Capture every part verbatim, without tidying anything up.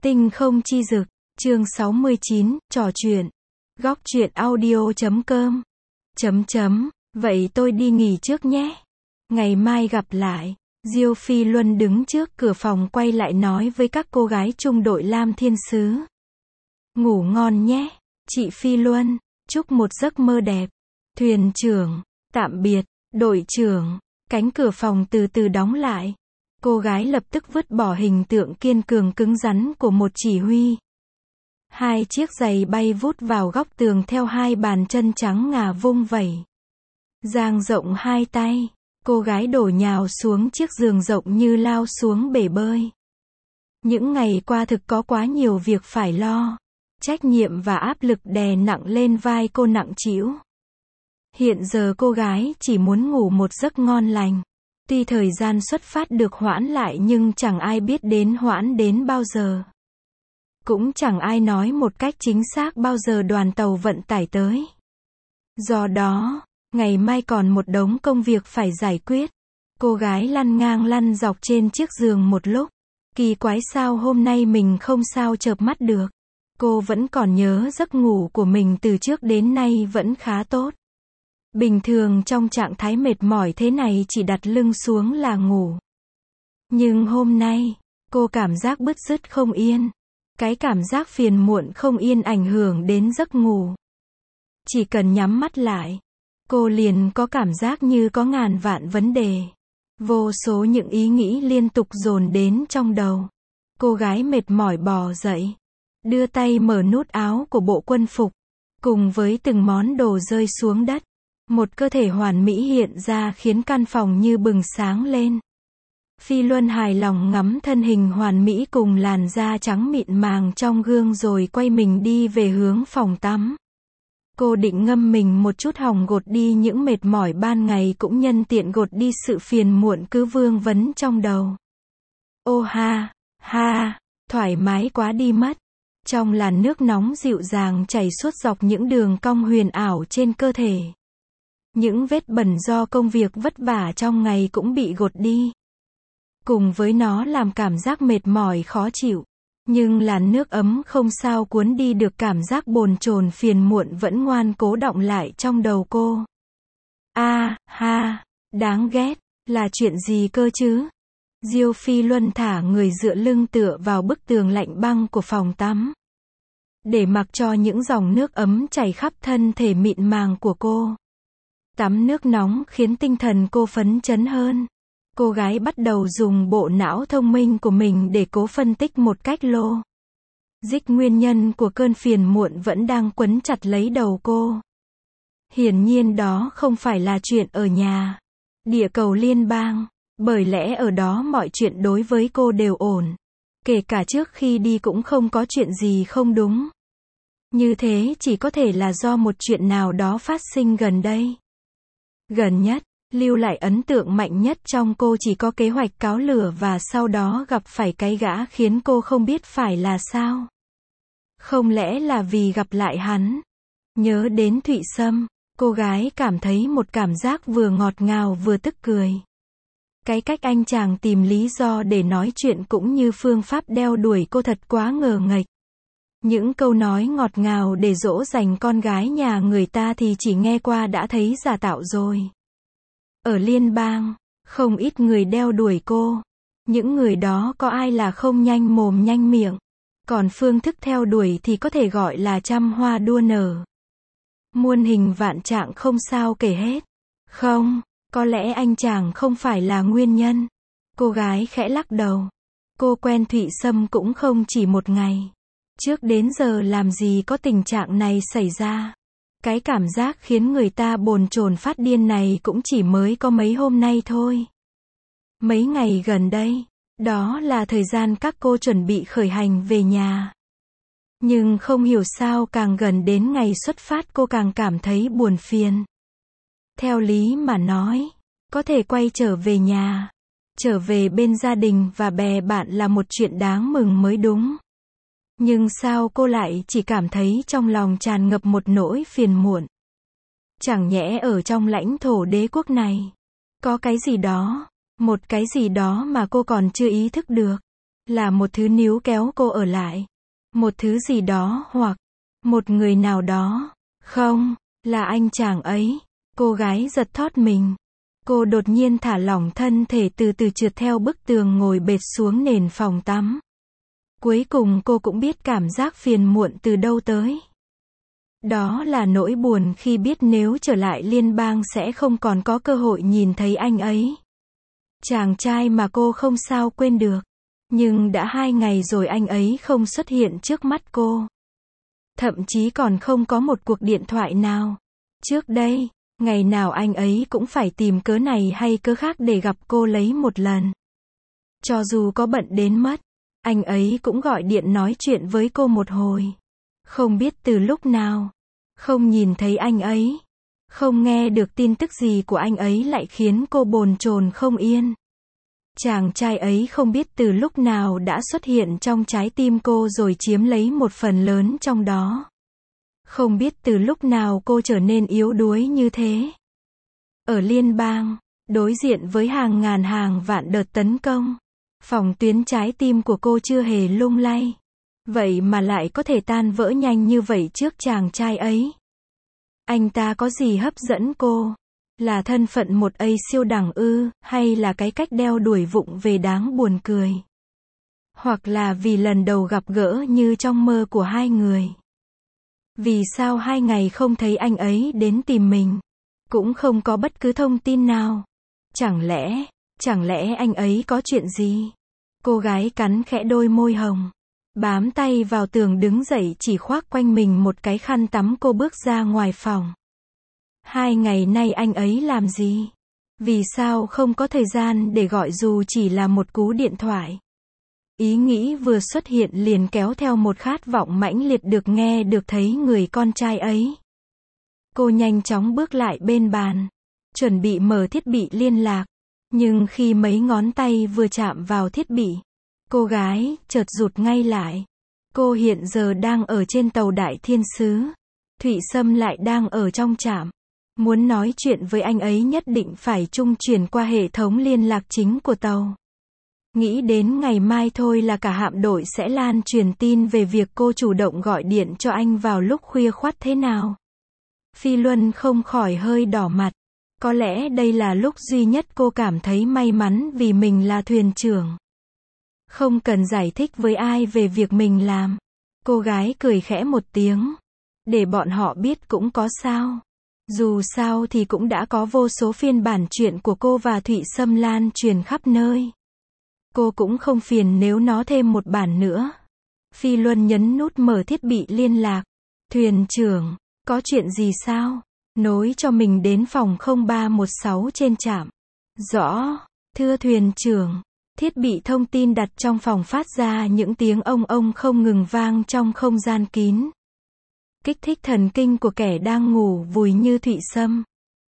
Tinh không chi dực, chương sáu mươi chín, trò chuyện. Góc truyện audio chấm com. Chấm chấm, vậy tôi đi nghỉ trước nhé. Ngày mai gặp lại. Diêu Phi Luân đứng trước cửa phòng quay lại nói với các cô gái trung đội Lam Thiên Sứ. Ngủ ngon nhé, chị Phi Luân, chúc một giấc mơ đẹp. Thuyền trưởng, tạm biệt, đội trưởng, cánh cửa phòng từ từ đóng lại. Cô gái lập tức vứt bỏ hình tượng kiên cường cứng rắn của một chỉ huy. Hai chiếc giày bay vút vào góc tường theo hai bàn chân trắng ngà vung vẩy. Dang rộng hai tay, cô gái đổ nhào xuống chiếc giường rộng như lao xuống bể bơi. Những ngày qua thực có quá nhiều việc phải lo. Trách nhiệm và áp lực đè nặng lên vai cô nặng trĩu. Hiện giờ cô gái chỉ muốn ngủ một giấc ngon lành. Tuy thời gian xuất phát được hoãn lại nhưng chẳng ai biết đến hoãn đến bao giờ. Cũng chẳng ai nói một cách chính xác bao giờ đoàn tàu vận tải tới. Do đó, ngày mai còn một đống công việc phải giải quyết. Cô gái lăn ngang lăn dọc trên chiếc giường một lúc. Kỳ quái sao hôm nay mình không sao chợp mắt được. Cô vẫn còn nhớ giấc ngủ của mình từ trước đến nay vẫn khá tốt. Bình thường trong trạng thái mệt mỏi thế này chỉ đặt lưng xuống là ngủ. Nhưng hôm nay, cô cảm giác bứt rứt không yên. Cái cảm giác phiền muộn không yên ảnh hưởng đến giấc ngủ. Chỉ cần nhắm mắt lại, cô liền có cảm giác như có ngàn vạn vấn đề. Vô số những ý nghĩ liên tục dồn đến trong đầu. Cô gái mệt mỏi bò dậy, đưa tay mở nút áo của bộ quân phục, cùng với từng món đồ rơi xuống đất. Một cơ thể hoàn mỹ hiện ra khiến căn phòng như bừng sáng lên. Phi Luân hài lòng ngắm thân hình hoàn mỹ cùng làn da trắng mịn màng trong gương rồi quay mình đi về hướng phòng tắm. Cô định ngâm mình một chút hòng gột đi những mệt mỏi ban ngày cũng nhân tiện gột đi sự phiền muộn cứ vương vấn trong đầu. Ô ha, ha, thoải mái quá đi mất. Trong làn nước nóng dịu dàng chảy suốt dọc những đường cong huyền ảo trên cơ thể. Những vết bẩn do công việc vất vả trong ngày cũng bị gột đi. Cùng với nó làm cảm giác mệt mỏi khó chịu. Nhưng làn nước ấm không sao cuốn đi được cảm giác bồn chồn phiền muộn vẫn ngoan cố đọng lại trong đầu cô. A, ha, đáng ghét, là chuyện gì cơ chứ? Diêu Phi Luân thả người dựa lưng tựa vào bức tường lạnh băng của phòng tắm. Để mặc cho những dòng nước ấm chảy khắp thân thể mịn màng của cô. Tắm nước nóng khiến tinh thần cô phấn chấn hơn. Cô gái bắt đầu dùng bộ não thông minh của mình để cố phân tích một cách lô dích nguyên nhân của cơn phiền muộn vẫn đang quấn chặt lấy đầu cô. Hiển nhiên đó không phải là chuyện ở nhà, địa cầu liên bang, bởi lẽ ở đó mọi chuyện đối với cô đều ổn. Kể cả trước khi đi cũng không có chuyện gì không đúng. Như thế chỉ có thể là do một chuyện nào đó phát sinh gần đây. Gần nhất, lưu lại ấn tượng mạnh nhất trong cô chỉ có kế hoạch cáo lửa và sau đó gặp phải cái gã khiến cô không biết phải là sao. Không lẽ là vì gặp lại hắn? Nhớ đến Thụy Sâm, cô gái cảm thấy một cảm giác vừa ngọt ngào vừa tức cười. Cái cách anh chàng tìm lý do để nói chuyện cũng như phương pháp đeo đuổi cô thật quá ngờ nghệch. Những câu nói ngọt ngào để dỗ dành con gái nhà người ta thì chỉ nghe qua đã thấy giả tạo rồi. Ở liên bang, không ít người đeo đuổi cô. Những người đó có ai là không nhanh mồm nhanh miệng. Còn phương thức theo đuổi thì có thể gọi là trăm hoa đua nở. Muôn hình vạn trạng không sao kể hết. Không, có lẽ anh chàng không phải là nguyên nhân. Cô gái khẽ lắc đầu. Cô quen Thụy Sâm cũng không chỉ một ngày. Trước đến giờ làm gì có tình trạng này xảy ra. Cái cảm giác khiến người ta bồn chồn phát điên này cũng chỉ mới có mấy hôm nay thôi. Mấy ngày gần đây, đó là thời gian các cô chuẩn bị khởi hành về nhà. Nhưng không hiểu sao càng gần đến ngày xuất phát cô càng cảm thấy buồn phiền. Theo lý mà nói, có thể quay trở về nhà, trở về bên gia đình và bè bạn là một chuyện đáng mừng mới đúng. Nhưng sao cô lại chỉ cảm thấy trong lòng tràn ngập một nỗi phiền muộn? Chẳng nhẽ ở trong lãnh thổ đế quốc này, có cái gì đó, một cái gì đó mà cô còn chưa ý thức được. Là một thứ níu kéo cô ở lại. Một thứ gì đó hoặc một người nào đó. Không, là anh chàng ấy. Cô gái giật thót mình. Cô đột nhiên thả lỏng thân thể từ từ trượt theo bức tường ngồi bệt xuống nền phòng tắm. Cuối cùng cô cũng biết cảm giác phiền muộn từ đâu tới. Đó là nỗi buồn khi biết nếu trở lại liên bang sẽ không còn có cơ hội nhìn thấy anh ấy. Chàng trai mà cô không sao quên được. Nhưng đã hai ngày rồi anh ấy không xuất hiện trước mắt cô. Thậm chí còn không có một cuộc điện thoại nào. Trước đây, ngày nào anh ấy cũng phải tìm cớ này hay cớ khác để gặp cô lấy một lần. Cho dù có bận đến mất, anh ấy cũng gọi điện nói chuyện với cô một hồi. Không biết từ lúc nào, không nhìn thấy anh ấy, không nghe được tin tức gì của anh ấy lại khiến cô bồn chồn không yên. Chàng trai ấy không biết từ lúc nào đã xuất hiện trong trái tim cô rồi chiếm lấy một phần lớn trong đó. Không biết từ lúc nào cô trở nên yếu đuối như thế. Ở liên bang, đối diện với hàng ngàn hàng vạn đợt tấn công, phòng tuyến trái tim của cô chưa hề lung lay. Vậy mà lại có thể tan vỡ nhanh như vậy trước chàng trai ấy. Anh ta có gì hấp dẫn cô? Là thân phận một A siêu đẳng ư, hay là cái cách đeo đuổi vụng về đáng buồn cười? Hoặc là vì lần đầu gặp gỡ như trong mơ của hai người? Vì sao hai ngày không thấy anh ấy đến tìm mình? Cũng không có bất cứ thông tin nào. Chẳng lẽ, chẳng lẽ anh ấy có chuyện gì? Cô gái cắn khẽ đôi môi hồng. Bám tay vào tường đứng dậy chỉ khoác quanh mình một cái khăn tắm cô bước ra ngoài phòng. Hai ngày nay anh ấy làm gì? Vì sao không có thời gian để gọi dù chỉ là một cú điện thoại? Ý nghĩ vừa xuất hiện liền kéo theo một khát vọng mãnh liệt được nghe được thấy người con trai ấy. Cô nhanh chóng bước lại bên bàn, chuẩn bị mở thiết bị liên lạc. Nhưng khi mấy ngón tay vừa chạm vào thiết bị, cô gái chợt rụt ngay lại. Cô hiện giờ đang ở trên tàu Đại Thiên Sứ. Thụy Sâm lại đang ở trong trạm. Muốn nói chuyện với anh ấy nhất định phải trung chuyển qua hệ thống liên lạc chính của tàu. Nghĩ đến ngày mai thôi là cả hạm đội sẽ lan truyền tin về việc cô chủ động gọi điện cho anh vào lúc khuya khoắt thế nào. Phi Luân không khỏi hơi đỏ mặt. Có lẽ đây là lúc duy nhất cô cảm thấy may mắn vì mình là thuyền trưởng. Không cần giải thích với ai về việc mình làm. Cô gái cười khẽ một tiếng. Để bọn họ biết cũng có sao. Dù sao thì cũng đã có vô số phiên bản chuyện của cô và Thụy Sâm lan truyền khắp nơi. Cô cũng không phiền nếu nó thêm một bản nữa. Phi Luân nhấn nút mở thiết bị liên lạc. Thuyền trưởng, có chuyện gì sao? Nối cho mình đến phòng không ba một sáu trên trạm. Rõ, thưa thuyền trưởng. Thiết bị thông tin đặt trong phòng phát ra những tiếng ông ông không ngừng vang trong không gian kín. Kích thích thần kinh của kẻ đang ngủ vùi như Thụy Sâm.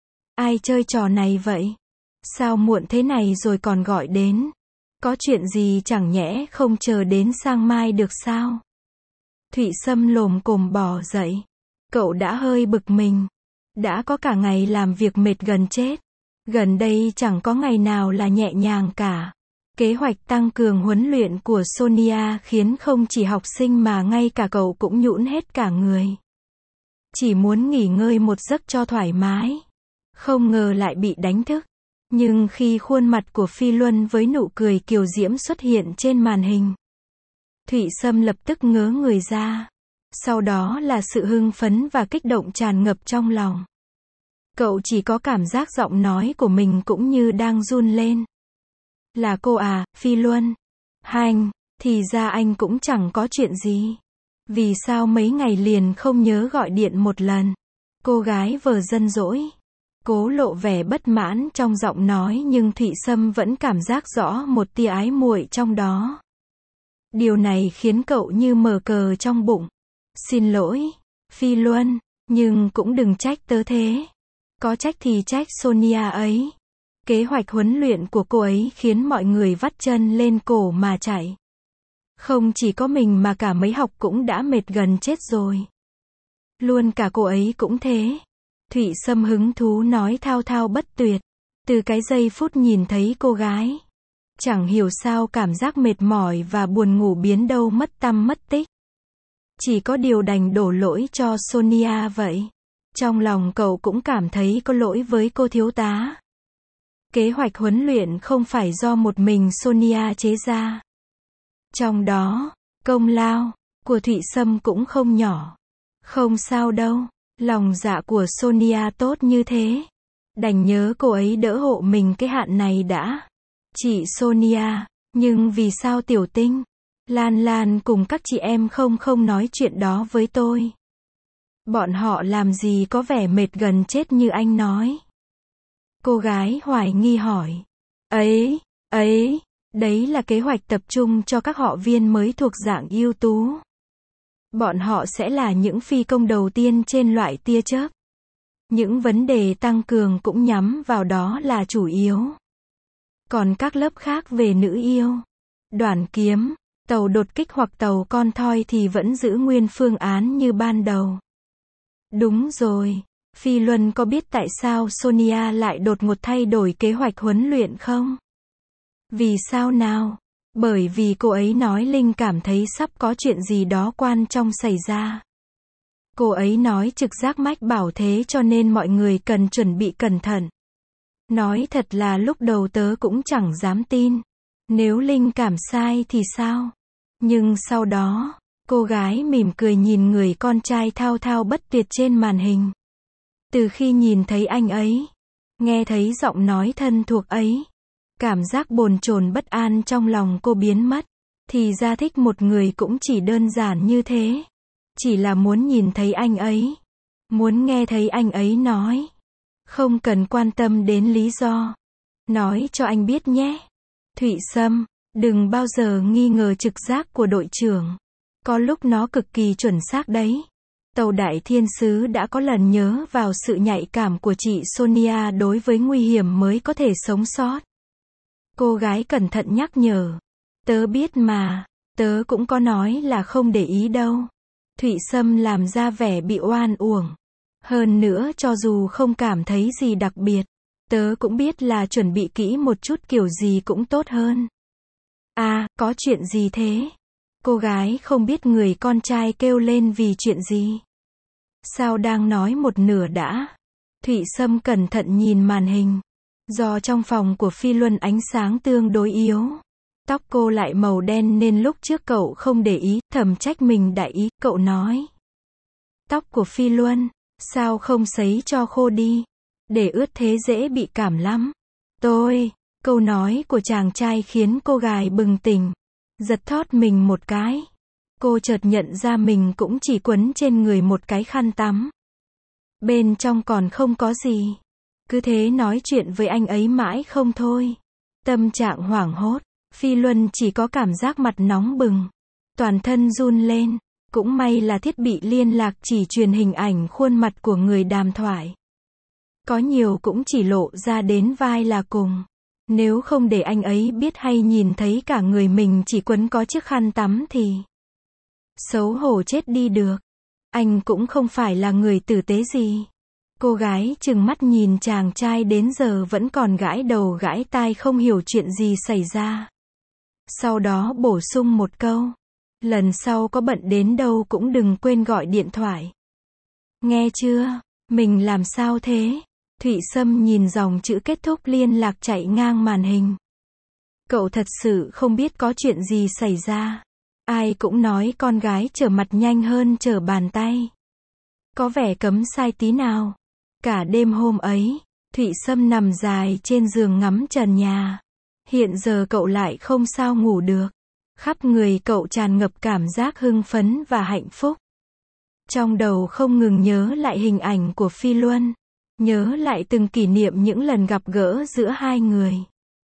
Ai chơi trò này vậy? Sao muộn thế này rồi còn gọi đến? Có chuyện gì chẳng nhẽ không chờ đến sang mai được sao? Thụy Sâm lồm cồm bò dậy. Cậu đã hơi bực mình. Đã có cả ngày làm việc mệt gần chết. Gần đây chẳng có ngày nào là nhẹ nhàng cả. Kế hoạch tăng cường huấn luyện của Sonia khiến không chỉ học sinh mà ngay cả cậu cũng nhũn hết cả người. Chỉ muốn nghỉ ngơi một giấc cho thoải mái. Không ngờ lại bị đánh thức. Nhưng khi khuôn mặt của Phi Luân với nụ cười kiều diễm xuất hiện trên màn hình, Thụy Sâm lập tức ngớ người ra. Sau đó là sự hưng phấn và kích động tràn ngập trong lòng. Cậu chỉ có cảm giác giọng nói của mình cũng như đang run lên. Là cô à, Phi Luân? Hành, thì ra anh cũng chẳng có chuyện gì. Vì sao mấy ngày liền không nhớ gọi điện một lần? Cô gái vờ dân dỗi. Cố lộ vẻ bất mãn trong giọng nói nhưng Thụy Sâm vẫn cảm giác rõ một tia ái muội trong đó. Điều này khiến cậu như mờ cờ trong bụng. Xin lỗi, Phi Luân, nhưng cũng đừng trách tớ thế. Có trách thì trách Sonia ấy. Kế hoạch huấn luyện của cô ấy khiến mọi người vắt chân lên cổ mà chạy. Không chỉ có mình mà cả mấy học cũng đã mệt gần chết rồi. Luôn cả cô ấy cũng thế. Thụy Sâm hứng thú nói thao thao bất tuyệt. Từ cái giây phút nhìn thấy cô gái, Chẳng hiểu sao cảm giác mệt mỏi và buồn ngủ biến đâu mất tăm mất tích. Chỉ có điều đành đổ lỗi cho Sonia vậy. Trong lòng cậu cũng cảm thấy có lỗi với cô thiếu tá. Kế hoạch huấn luyện không phải do một mình Sonia chế ra. Trong đó, công lao của Thụy Sâm cũng không nhỏ. Không sao đâu, lòng dạ của Sonia tốt như thế. Đành nhớ cô ấy đỡ hộ mình cái hạn này đã. Chị Sonia, nhưng vì sao Tiểu Tinh, Lan Lan cùng các chị em không không nói chuyện đó với tôi? Bọn họ làm gì có vẻ mệt gần chết như anh nói? Cô gái hoài nghi hỏi. Ấy, ấy, đấy là kế hoạch tập trung cho các họ viên mới thuộc dạng ưu tú. Bọn họ sẽ là những phi công đầu tiên trên loại tia chớp. Những vấn đề tăng cường cũng nhắm vào đó là chủ yếu. Còn các lớp khác về nữ yêu, đoàn kiếm, tàu đột kích hoặc tàu con thoi thì vẫn giữ nguyên phương án như ban đầu. Đúng rồi, Phi Luân có biết tại sao Sonia lại đột ngột thay đổi kế hoạch huấn luyện không? Vì sao nào? Bởi vì cô ấy nói Linh cảm thấy sắp có chuyện gì đó quan trọng xảy ra. Cô ấy nói trực giác mách bảo thế cho nên mọi người cần chuẩn bị cẩn thận. Nói thật là lúc đầu tớ cũng chẳng dám tin. Nếu Linh cảm sai thì sao? Nhưng sau đó, cô gái mỉm cười nhìn người con trai thao thao bất tuyệt trên màn hình. Từ khi nhìn thấy anh ấy, nghe thấy giọng nói thân thuộc ấy, cảm giác bồn chồn bất an trong lòng cô biến mất. Thì ra thích một người cũng chỉ đơn giản như thế. Chỉ là muốn nhìn thấy anh ấy. Muốn nghe thấy anh ấy nói. Không cần quan tâm đến lý do. Nói cho anh biết nhé. Thụy Sâm, đừng bao giờ nghi ngờ trực giác của đội trưởng. Có lúc nó cực kỳ chuẩn xác đấy. Tàu Đại Thiên Sứ đã có lần nhớ vào sự nhạy cảm của chị Sonia đối với nguy hiểm mới có thể sống sót. Cô gái cẩn thận nhắc nhở. Tớ biết mà, tớ cũng có nói là không để ý đâu. Thụy Sâm làm ra vẻ bị oan uổng. Hơn nữa cho dù không cảm thấy gì đặc biệt, tớ cũng biết là chuẩn bị kỹ một chút kiểu gì cũng tốt hơn. À, có chuyện gì thế? Cô gái không biết người con trai kêu lên vì chuyện gì. Sao đang nói một nửa đã? Thụy Sâm cẩn thận nhìn màn hình. Do trong phòng của Phi Luân ánh sáng tương đối yếu. Tóc cô lại màu đen nên lúc trước cậu không để ý, thầm trách mình đại ý, cậu nói. Tóc của Phi Luân, sao không sấy cho khô đi? Để ướt thế dễ bị cảm lắm. Tôi, câu nói của chàng trai khiến cô gái bừng tỉnh. Giật thót mình một cái. Cô chợt nhận ra mình cũng chỉ quấn trên người một cái khăn tắm. Bên trong còn không có gì. Cứ thế nói chuyện với anh ấy mãi không thôi. Tâm trạng hoảng hốt. Phi Luân chỉ có cảm giác mặt nóng bừng. Toàn thân run lên. Cũng may là thiết bị liên lạc chỉ truyền hình ảnh khuôn mặt của người đàm thoại. Có nhiều cũng chỉ lộ ra đến vai là cùng. Nếu không để anh ấy biết hay nhìn thấy cả người mình chỉ quấn có chiếc khăn tắm thì xấu hổ chết đi được. Anh cũng không phải là người tử tế gì. Cô gái trừng mắt nhìn chàng trai đến giờ vẫn còn gãi đầu gãi tai không hiểu chuyện gì xảy ra. Sau đó bổ sung một câu. Lần sau có bận đến đâu cũng đừng quên gọi điện thoại. Nghe chưa? Mình làm sao thế? Thụy Sâm nhìn dòng chữ kết thúc liên lạc chạy ngang màn hình. Cậu thật sự không biết có chuyện gì xảy ra. Ai cũng nói con gái trở mặt nhanh hơn trở bàn tay. Có vẻ cấm sai tí nào. Cả đêm hôm ấy, Thụy Sâm nằm dài trên giường ngắm trần nhà. Hiện giờ cậu lại không sao ngủ được. Khắp người cậu tràn ngập cảm giác hưng phấn và hạnh phúc. Trong đầu không ngừng nhớ lại hình ảnh của Phi Luân. Nhớ lại từng kỷ niệm những lần gặp gỡ giữa hai người.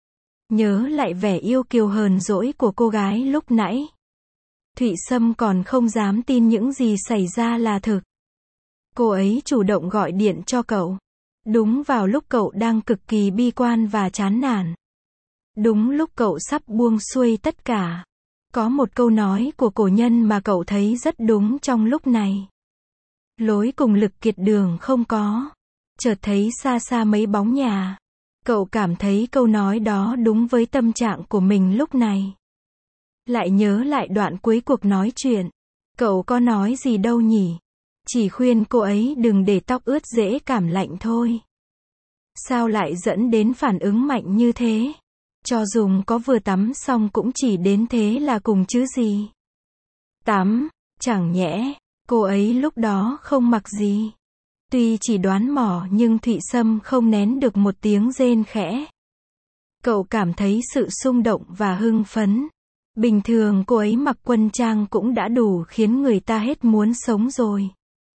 Nhớ lại vẻ yêu kiều hờn dỗi của cô gái lúc nãy. Thụy Sâm còn không dám tin những gì xảy ra là thực. Cô ấy chủ động gọi điện cho cậu. Đúng vào lúc cậu đang cực kỳ bi quan và chán nản. Đúng lúc cậu sắp buông xuôi tất cả. Có một câu nói của cổ nhân mà cậu thấy rất đúng trong lúc này. Lối cùng lực kiệt đường không có. Chợt thấy xa xa mấy bóng nhà. Cậu cảm thấy câu nói đó đúng với tâm trạng của mình lúc này. Lại nhớ lại đoạn cuối cuộc nói chuyện. Cậu có nói gì đâu nhỉ? Chỉ khuyên cô ấy đừng để tóc ướt dễ cảm lạnh thôi. Sao lại dẫn đến phản ứng mạnh như thế? Cho dùng có vừa tắm xong cũng chỉ đến thế là cùng chứ gì. Tắm, chẳng nhẽ, cô ấy lúc đó không mặc gì. Tuy chỉ đoán mò nhưng Thụy Sâm không nén được một tiếng rên khẽ. Cậu cảm thấy sự xung động và hưng phấn. Bình thường cô ấy mặc quân trang cũng đã đủ khiến người ta hết muốn sống rồi.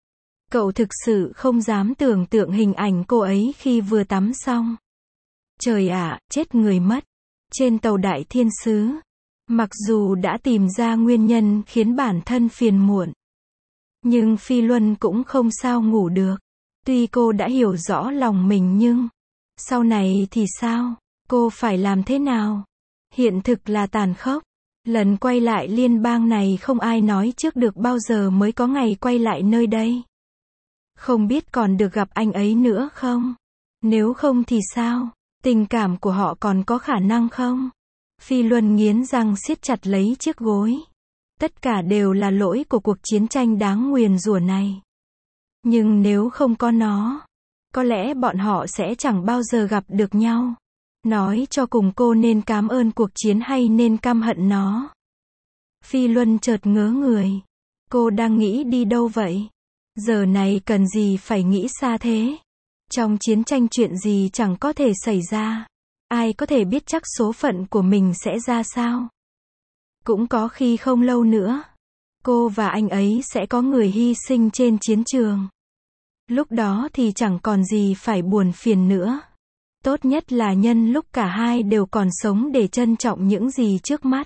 Cậu thực sự không dám tưởng tượng hình ảnh cô ấy khi vừa tắm xong. Trời ạ, chết người mất. Trên tàu Đại Thiên Sứ. Mặc dù đã tìm ra nguyên nhân khiến bản thân phiền muộn. Nhưng Phi Luân cũng không sao ngủ được. Tuy cô đã hiểu rõ lòng mình nhưng... Sau này thì sao? Cô phải làm thế nào? Hiện thực là tàn khốc. Lần quay lại liên bang này không ai nói trước được bao giờ mới có ngày quay lại nơi đây. Không biết còn được gặp anh ấy nữa không? Nếu không thì sao? Tình cảm của họ còn có khả năng không? Phi Luân nghiến răng siết chặt lấy chiếc gối. Tất cả đều là lỗi của cuộc chiến tranh đáng nguyền rủa này. Nhưng nếu không có nó, có lẽ bọn họ sẽ chẳng bao giờ gặp được nhau. Nói cho cùng cô nên cảm ơn cuộc chiến hay nên căm hận nó? Phi Luân chợt ngớ người. Cô đang nghĩ đi đâu vậy? Giờ này cần gì phải nghĩ xa thế? Trong chiến tranh chuyện gì chẳng có thể xảy ra. Ai có thể biết chắc số phận của mình sẽ ra sao? Cũng có khi không lâu nữa, cô và anh ấy sẽ có người hy sinh trên chiến trường. Lúc đó thì chẳng còn gì phải buồn phiền nữa. Tốt nhất là nhân lúc cả hai đều còn sống để trân trọng những gì trước mắt.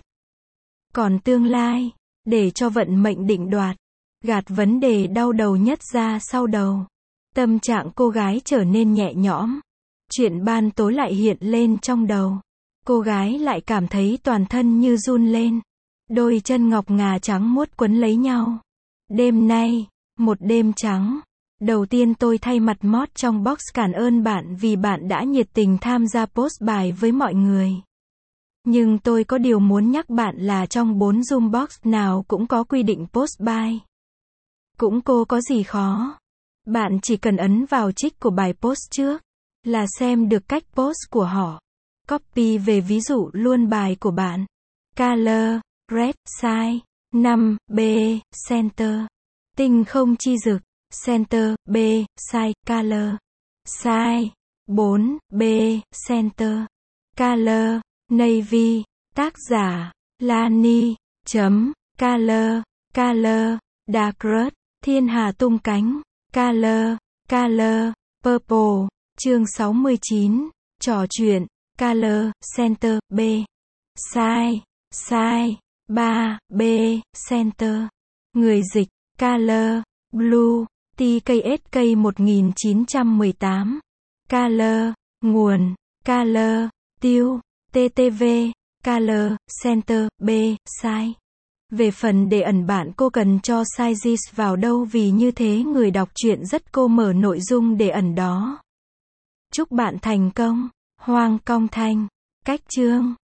Còn tương lai, để cho vận mệnh định đoạt, gạt vấn đề đau đầu nhất ra sau đầu. Tâm trạng cô gái trở nên nhẹ nhõm. Chuyện ban tối lại hiện lên trong đầu. Cô gái lại cảm thấy toàn thân như run lên. Đôi chân ngọc ngà trắng muốt quấn lấy nhau. Đêm nay, một đêm trắng. Đầu tiên tôi thay mặt mod trong box cảm ơn bạn vì bạn đã nhiệt tình tham gia post bài với mọi người. Nhưng tôi có điều muốn nhắc bạn là trong bốn Zoom box nào cũng có quy định post bài. Cũng cô có gì khó. Bạn chỉ cần ấn vào trích của bài post trước, là xem được cách post của họ. Copy về ví dụ luôn bài của bạn. Color, red, size, năm, B, center. Tinh không chi dực, center, B, size, color. Size, bốn, B, center. Color, navy. Tác giả, Lani, chấm, color, color, dark red, thiên hà tung cánh. Color, color, purple. Chương sáu mươi chín, trò chuyện. Color, center, B. Size, size, ba, B, center. Người dịch, color, blue, tê ca ét ca một nghìn chín trăm mười tám. Color, nguồn, color, tiêu, tê tê vê, color, center, B, size. Về phần để ẩn bạn cô cần cho sizes vào đâu vì như thế người đọc truyện rất cô mở nội dung để ẩn đó. Chúc bạn thành công. Hoang Cong Thanh. Cách chương